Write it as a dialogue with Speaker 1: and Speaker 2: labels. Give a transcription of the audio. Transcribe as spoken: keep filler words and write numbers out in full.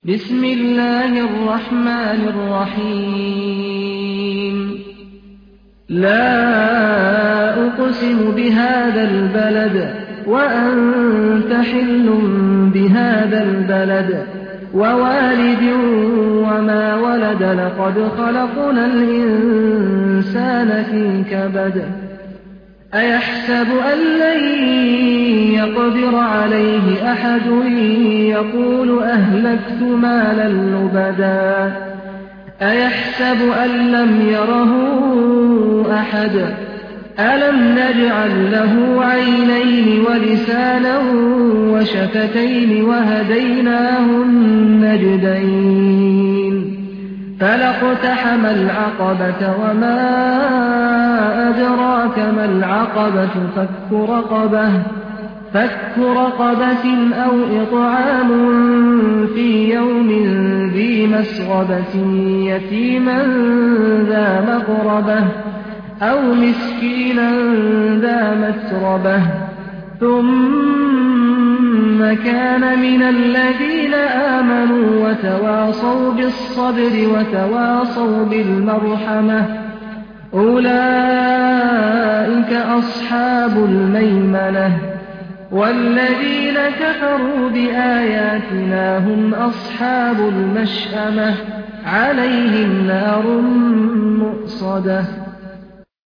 Speaker 1: بسم الله الرحمن الرحيم لا أقسم بهذا البلد وأنت حل بهذا البلد ووالد وما ولد لقد خلقنا الإنسان في كبد أيحسب أن لن يقدر عليه أحد يقول أهلكت مالا لبدا أيحسب أن لم يره أحد ألم نجعل له عينين ولسانا وشفتين وهديناه النجدين فلاقتحم العقبة وما أدراك ما العقبة فك رقبة فك رقبة أو إطعام في يوم ذي مسغبة يتيما ذا مقربة أو مسكينا ذا متربة ثم كان من الذين آمنوا وتواصوا بالصبر وتواصوا بالمرحمة أولئك أصحاب الميمنة والذين كفروا بآياتنا هم أصحاب المشأمة عليهم نار مؤصدة